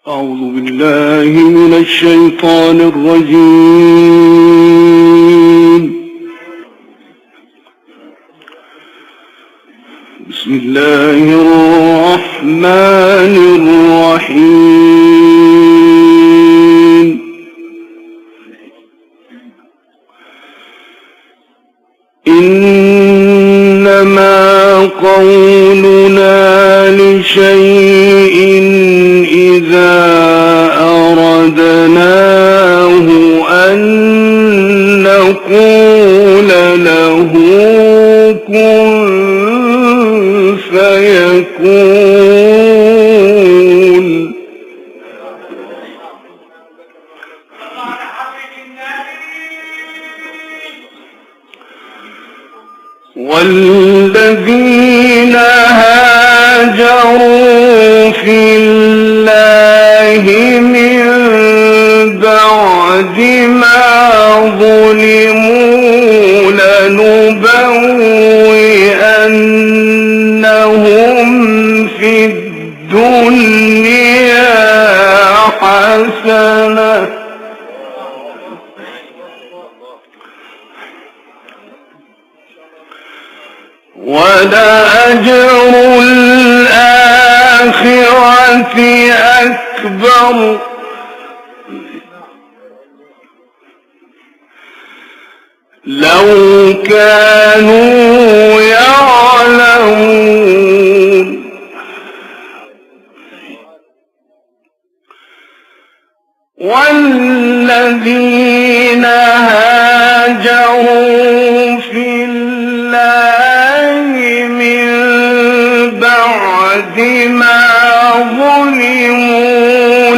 أعوذ بالله من الشيطان الرجيم. بسم الله الرحمن الرحيم. إنما قولنا لشيء إذا أردناه أن نقول له كن فيكون. والذين هاجروا في الله من بعد ما ظلموا لنبوئنهم في الدنيا حسنة ولأجر الآخرة أكبر لو كانوا يعلمون. والذين هاجروا في الله من بعد ما ظلموا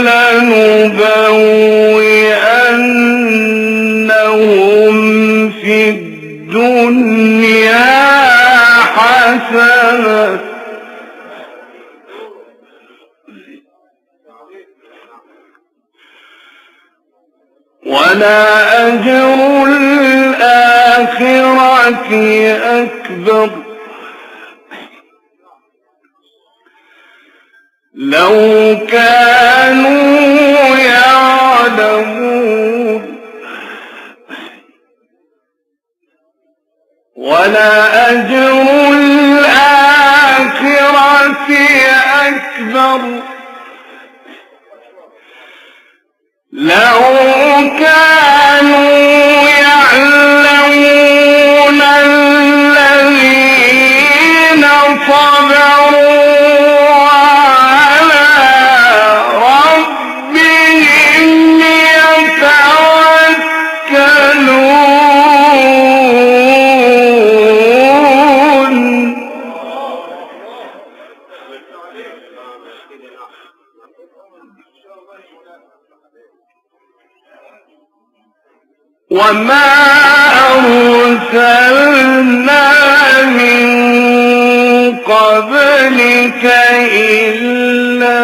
لنبوئنهم في الدنيا حسنة ولأجر الآخرة أكبر لو كانوا يعلمون. ولأجر الآخرة أكبر لو كانوا يعلمون. الذين صبروا على ربهم يتوكلون. وما أرسلنا من قبلك إلا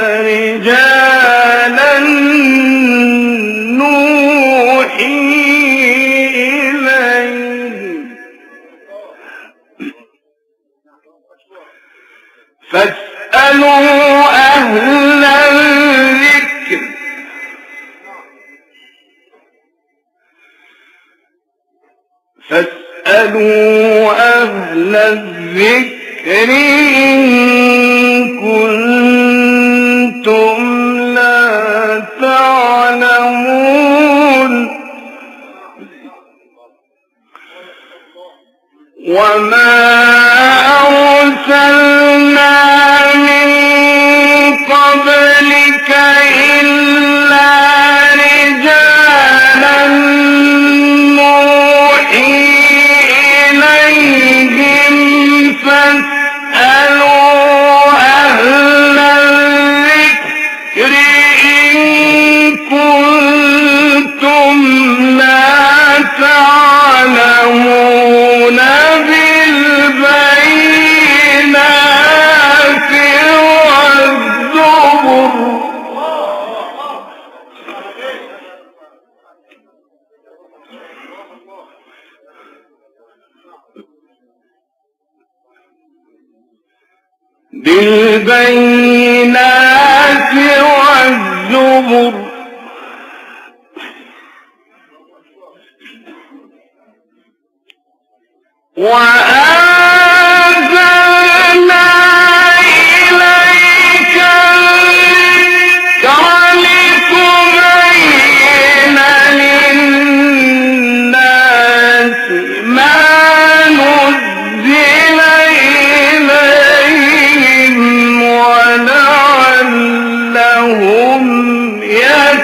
رجالا نوحي إليهم فاسألوا أهل الذكر إن كنتم لا تعلمون. وما أرسلنا من قبلك إلا رجالا نوحي إليهم فاسألوا أهل الذكر إن كنتم لا تعلمون. بالبينات والزبر بالبينات والزبر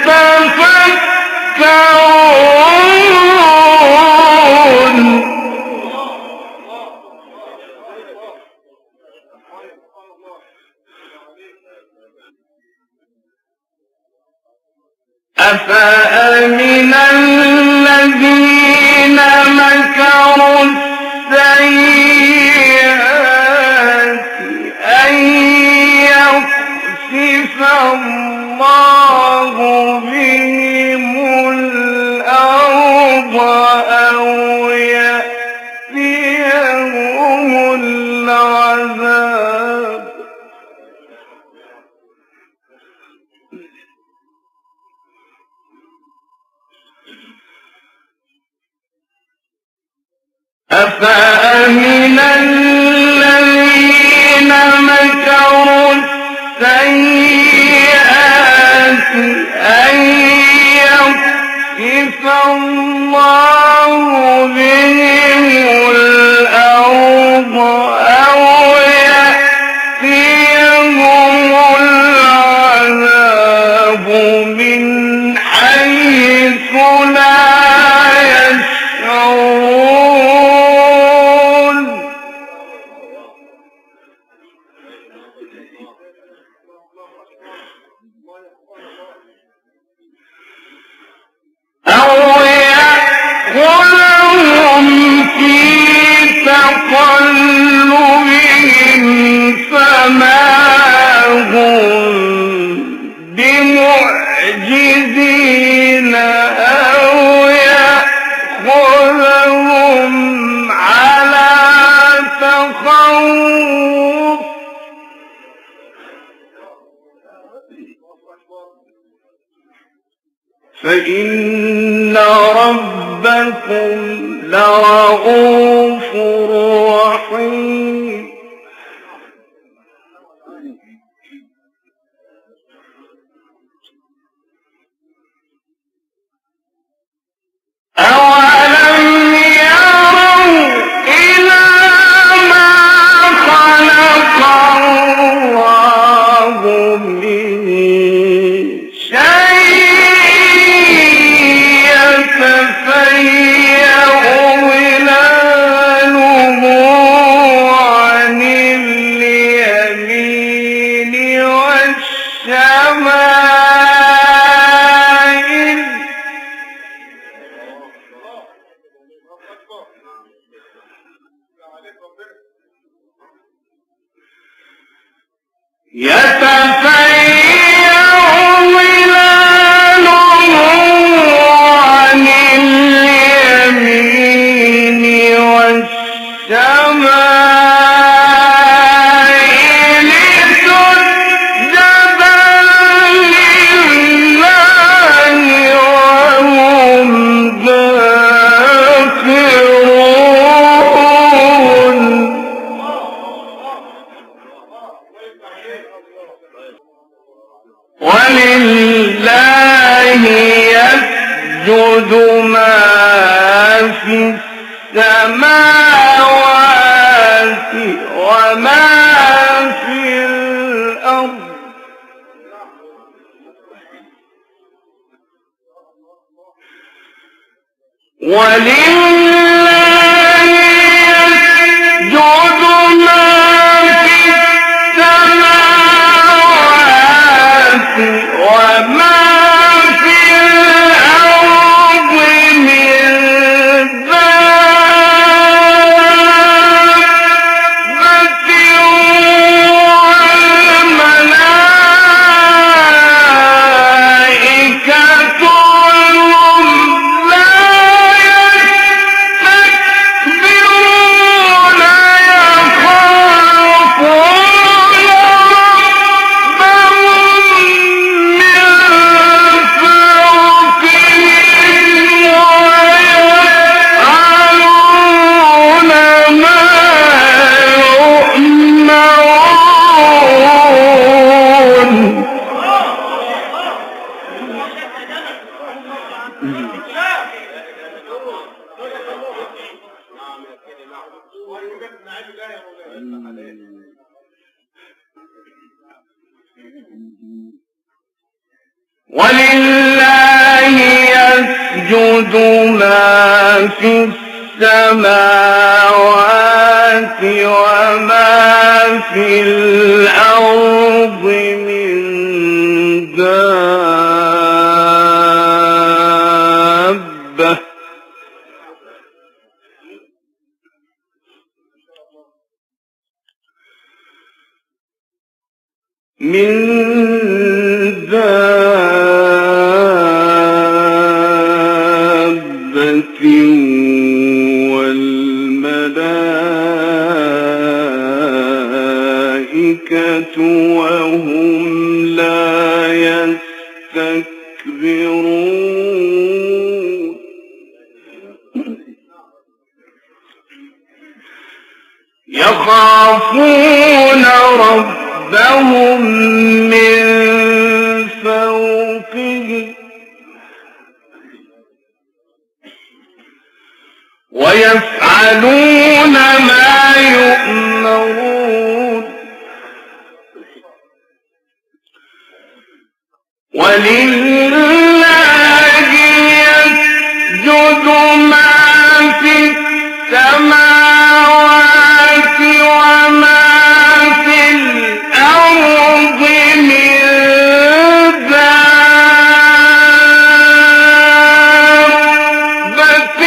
أفأمن الذين مكروا السيئات أن يخسف الله بهم الأرض أو يأتيهم العذاب أفأمن الذين مكروا السيئات أن يخسف الله بهم الأرض أو يأتيهم العذاب من حيث لا يشعرون أو يأخذهم في تقلبهم فما هم بمعجزين أو يأخذهم على تخوف فإن ربكم لرؤوف رحيم أولم يروا إلى ما خلق الله من شيء يتفيأ ظلاله عن اليمين والشمائل يتفيأ ظلاله عن اليمين والشمائل سجدا لله وهم داخرون ولله يسجد ما في السماوات وما في الأرض ولله يسجد ما في السماوات وما في الأرض من دابة والملائكة وهم لا يستكبرون يخافون ربهم من فوقهم ويفعلون ما يؤمرون ولله يسجد ما في السماوات وما في الأرض من دابة والملائكة وهم لا يستكبرون يخافون ربهم من فوقهم ويفعلون ما يؤمرون ولله يسجد ما في السماوات وما في الأرض من دابة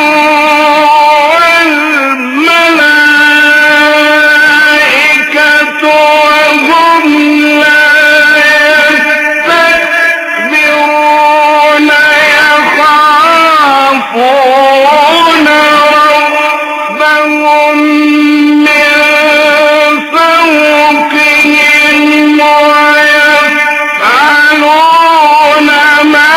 والملائكة وهم لا يستكبرون يخافون ربهم من فوقهم ويفعلون ما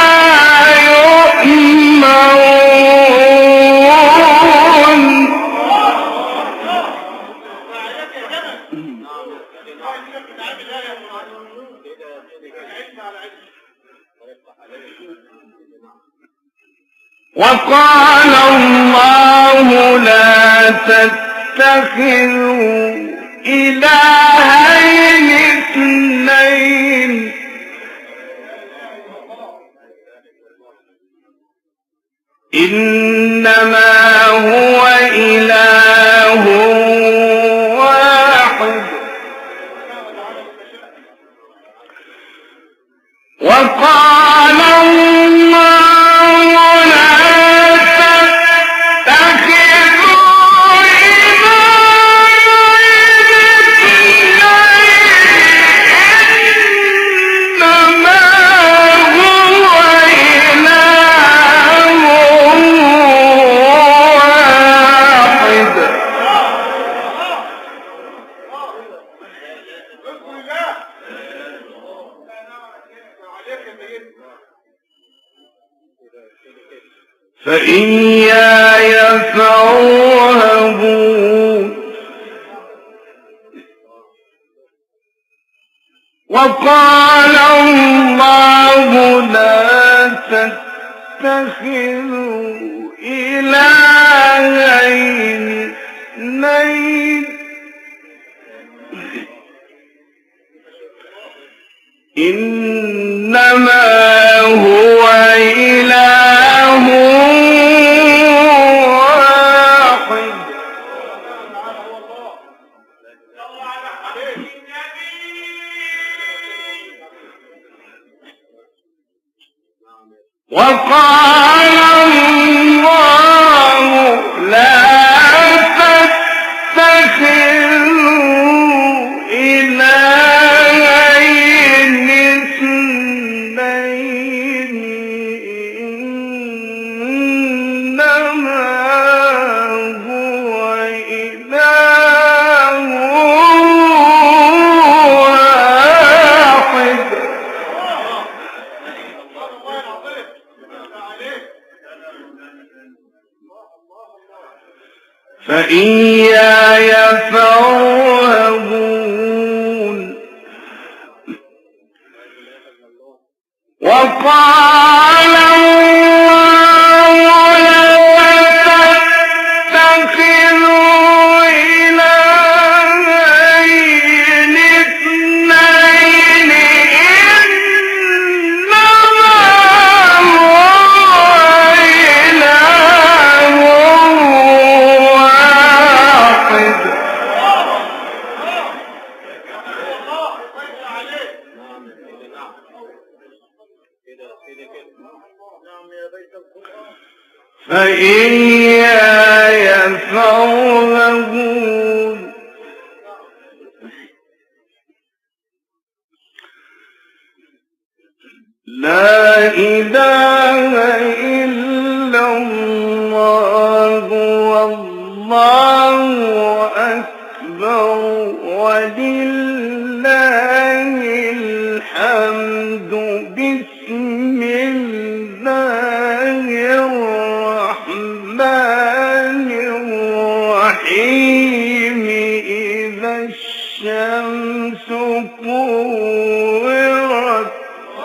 يؤمرون وقال الله لا تتخذوا إلهين اثنين إنما هو إله واحد وقال الله لا تتخذوا إلهين إنما هو إله واحد فإياي فارهبون وقال الله لا تتخذوا إلهين اثنين إنما هو إله واحد وقال الله لا تتخذوا إلهين اثنين إنما هو إله واحد فإياي فارهبون وقال الله لا تتخذوا إلهين اثنين إنما هو فإياي فارهبون لا إله إلا الله والله أكبر ولله الحمد بسم الله الرحمن الرحيم إذا الشمس كورت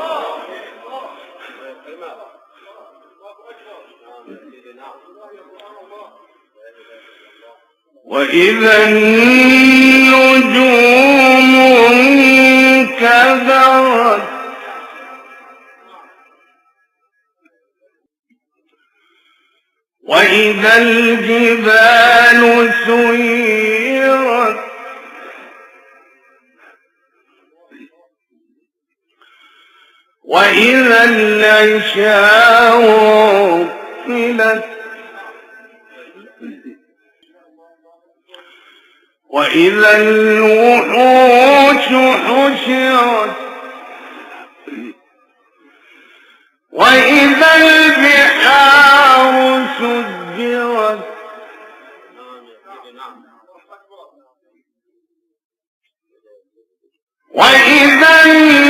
وإذا النجوم انكدرت وإذا الجبال سيرت وإذا العشار عطلت وإذا الوحوش حشرت وإذا البحار سجرت وإذا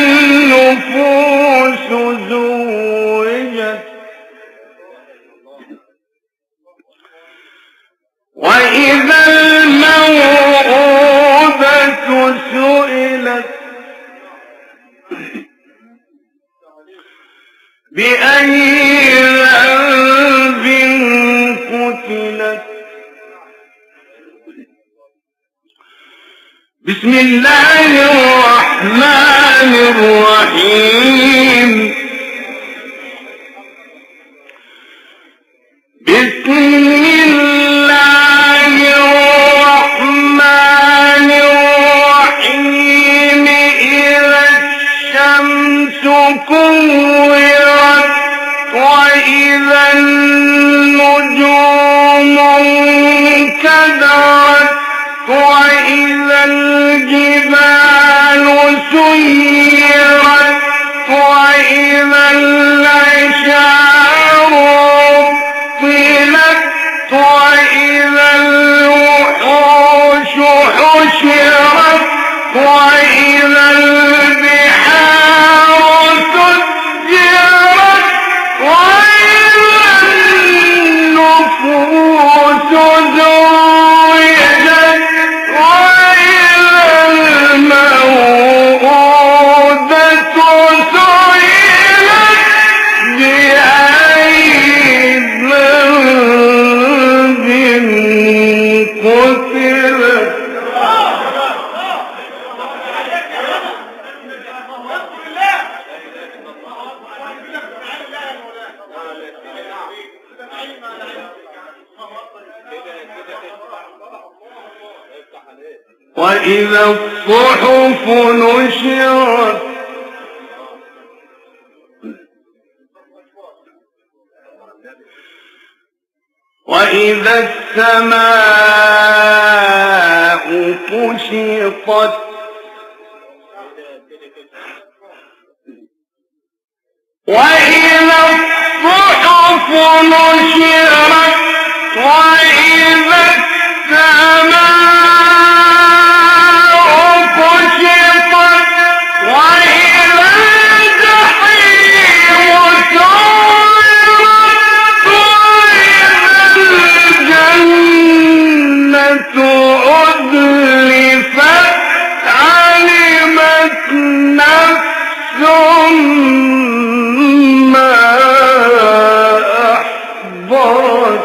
النفوس زوجت وإذا الموءودة سئلت بأي ذنب قتلت بسم الله الرحمن الرحيم بسم الله الرحمن الرحيم إذا الشمس كورت وإذا النجوم انكدرت وإذا الجبال سيرت وإذا العشار عطلت وإذا الوحوش حشرت وإذا البحار سجرت وإذا النفوس زوجت وإذا الموءودة سئلت بأي ذنب قتلت وإذا الصحف نشرت وإذا السماء كشطت وإذا الصحف نشرت وإذا السماء كشطت وإذا الجحيم سعرت وإذا الجنة أزلفت علمت نفس ما أحضرت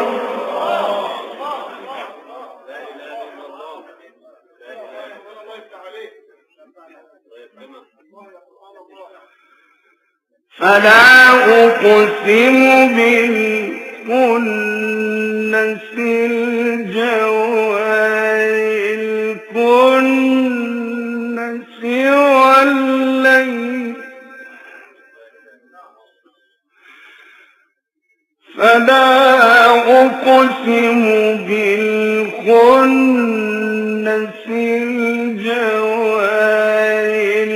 فلا أقسم بالكنس الجوار الكنس والليل فلا أقسم بالخنس الجوار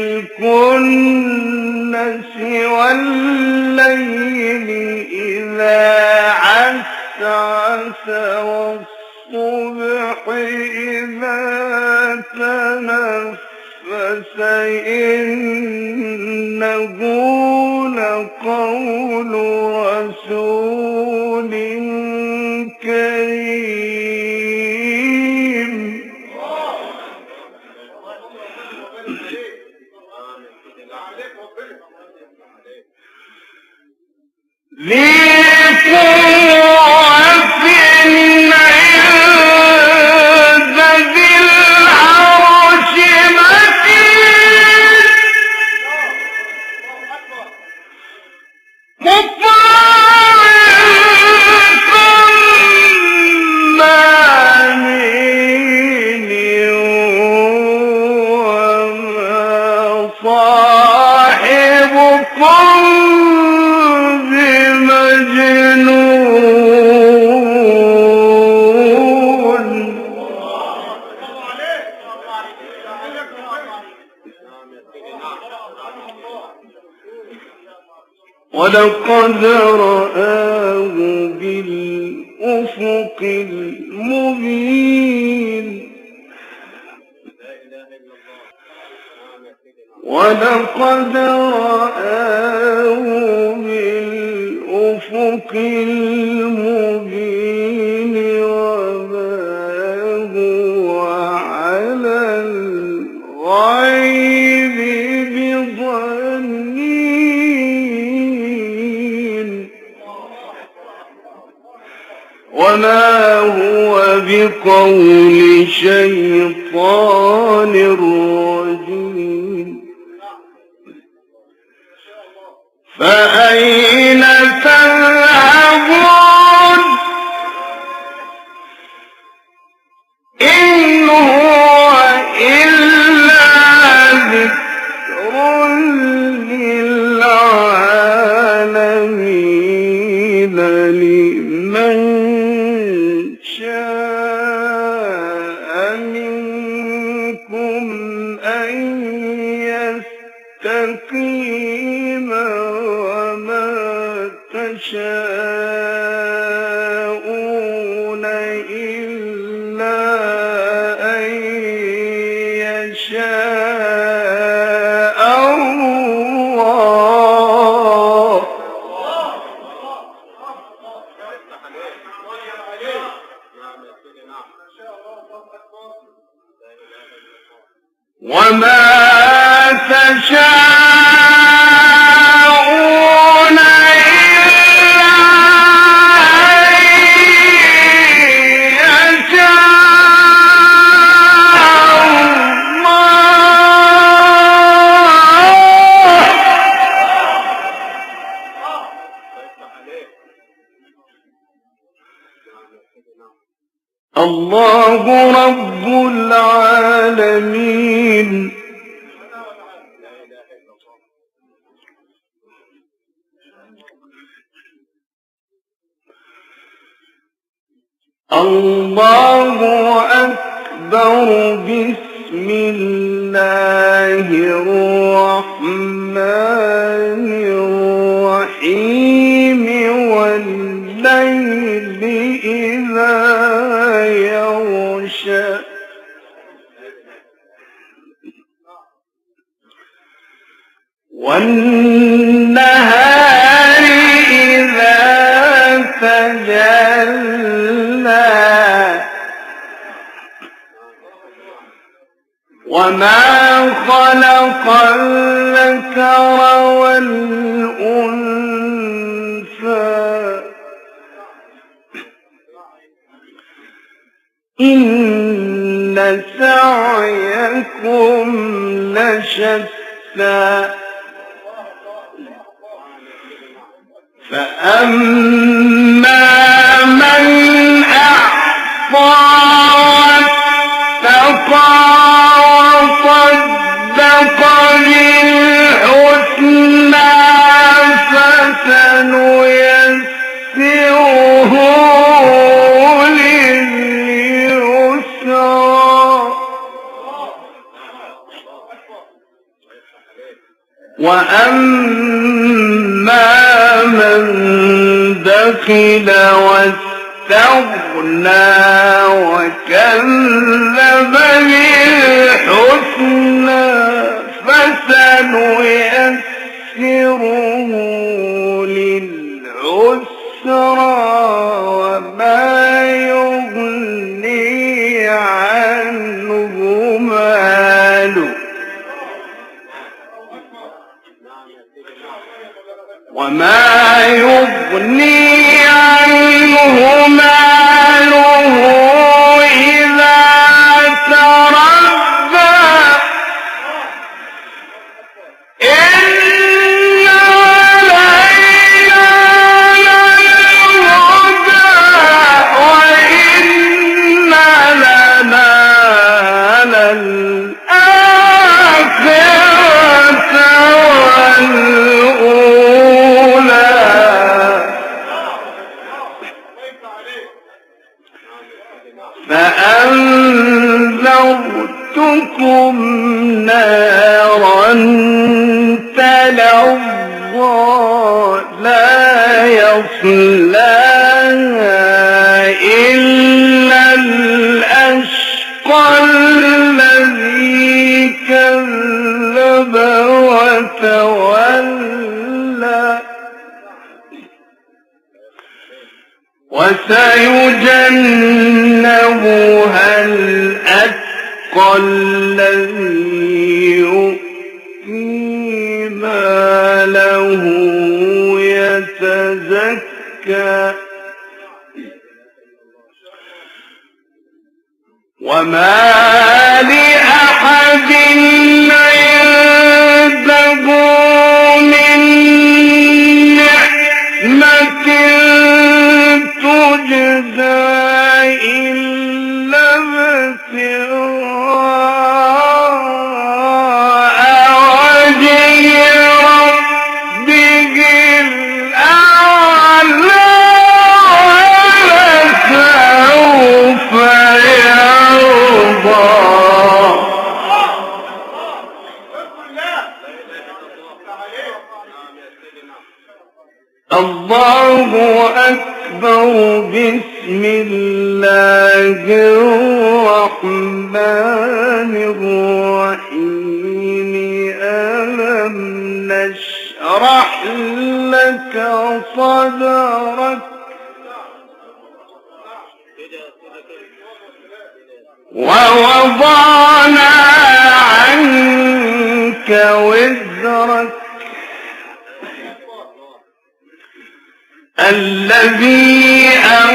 الكنس والليل إذا عسعس والصبح إذا تنفس إنه لقول رسول كريم ذي قوة عند ذي العرش مكين مطاع ثم أمين وما صاحبكم ولقد رآه بالأفق المبين ولقد رآه بالأفق المبين وما هو على الغيب بضنين وما هو بقول شيطان رجيم فأين تذهبون إن هو إلا ذكر للعالمين لمن شاء منكم أن يستقيم وما تشاءون إلا أن يشاء الله وما تشاءون إلا أن يشاء الله رب العالمين الله أكبر بسم الله الرحمن الرحيم والليل إذا يغشى والنهار إذا تجلى وما خلق الذكر والأنثى إن سعيكم لشتى فأما من أعطى واتقى وصدق بالحسنى فسنيسره وأما من بخل واستغنى وكذب بالحسنى فسنيسره للعسرى وما يغني عنه ماله إذا تردى إن علينا للهدى وإن لنا للآخرة والأولى فأنذرتكم نارا تلظى لا يصلاها إلا الأشقى الذي كذب وتولى وسيجنبها الأتقى الذي يؤتي ماله يتزكى وما لأحد عنده من نعمة تجزى إلا ابتغاء وجه ربه الأعلى ولسوف يرضى. الله أكبر. بسم الله الرحمن الرحيم. ألم نشرح لك صدرك ووضعنا عنك وزرك الذي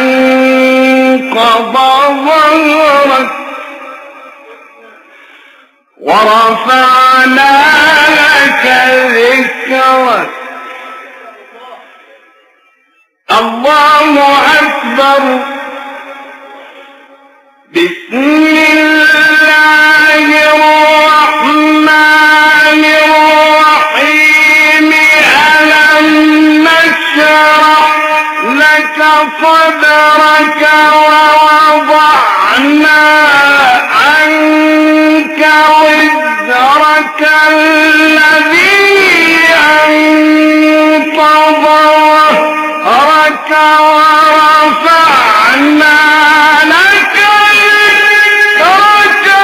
أنقض ظهرك ورفعنا لك ذكرك. الله أكبر. بسم الله الرحمن الرحيم. ألم نشرح لك صدرك ووضعنا عنك وزرك الذي أنقض ظهرك ورفعنا لك ذكرك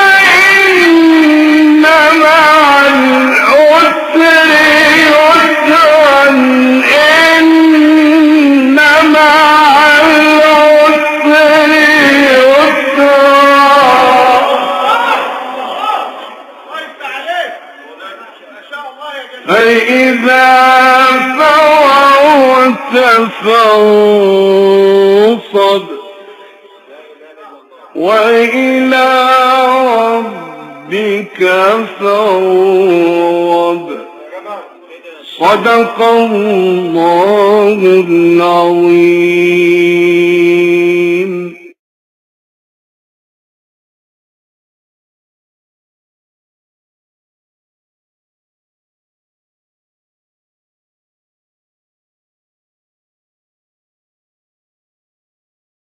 فإن مع العسر يسرا إن مع العسر يسرا. فإذا فرغت فانصب وإلى ربك فارغب. صدق الله العظيم.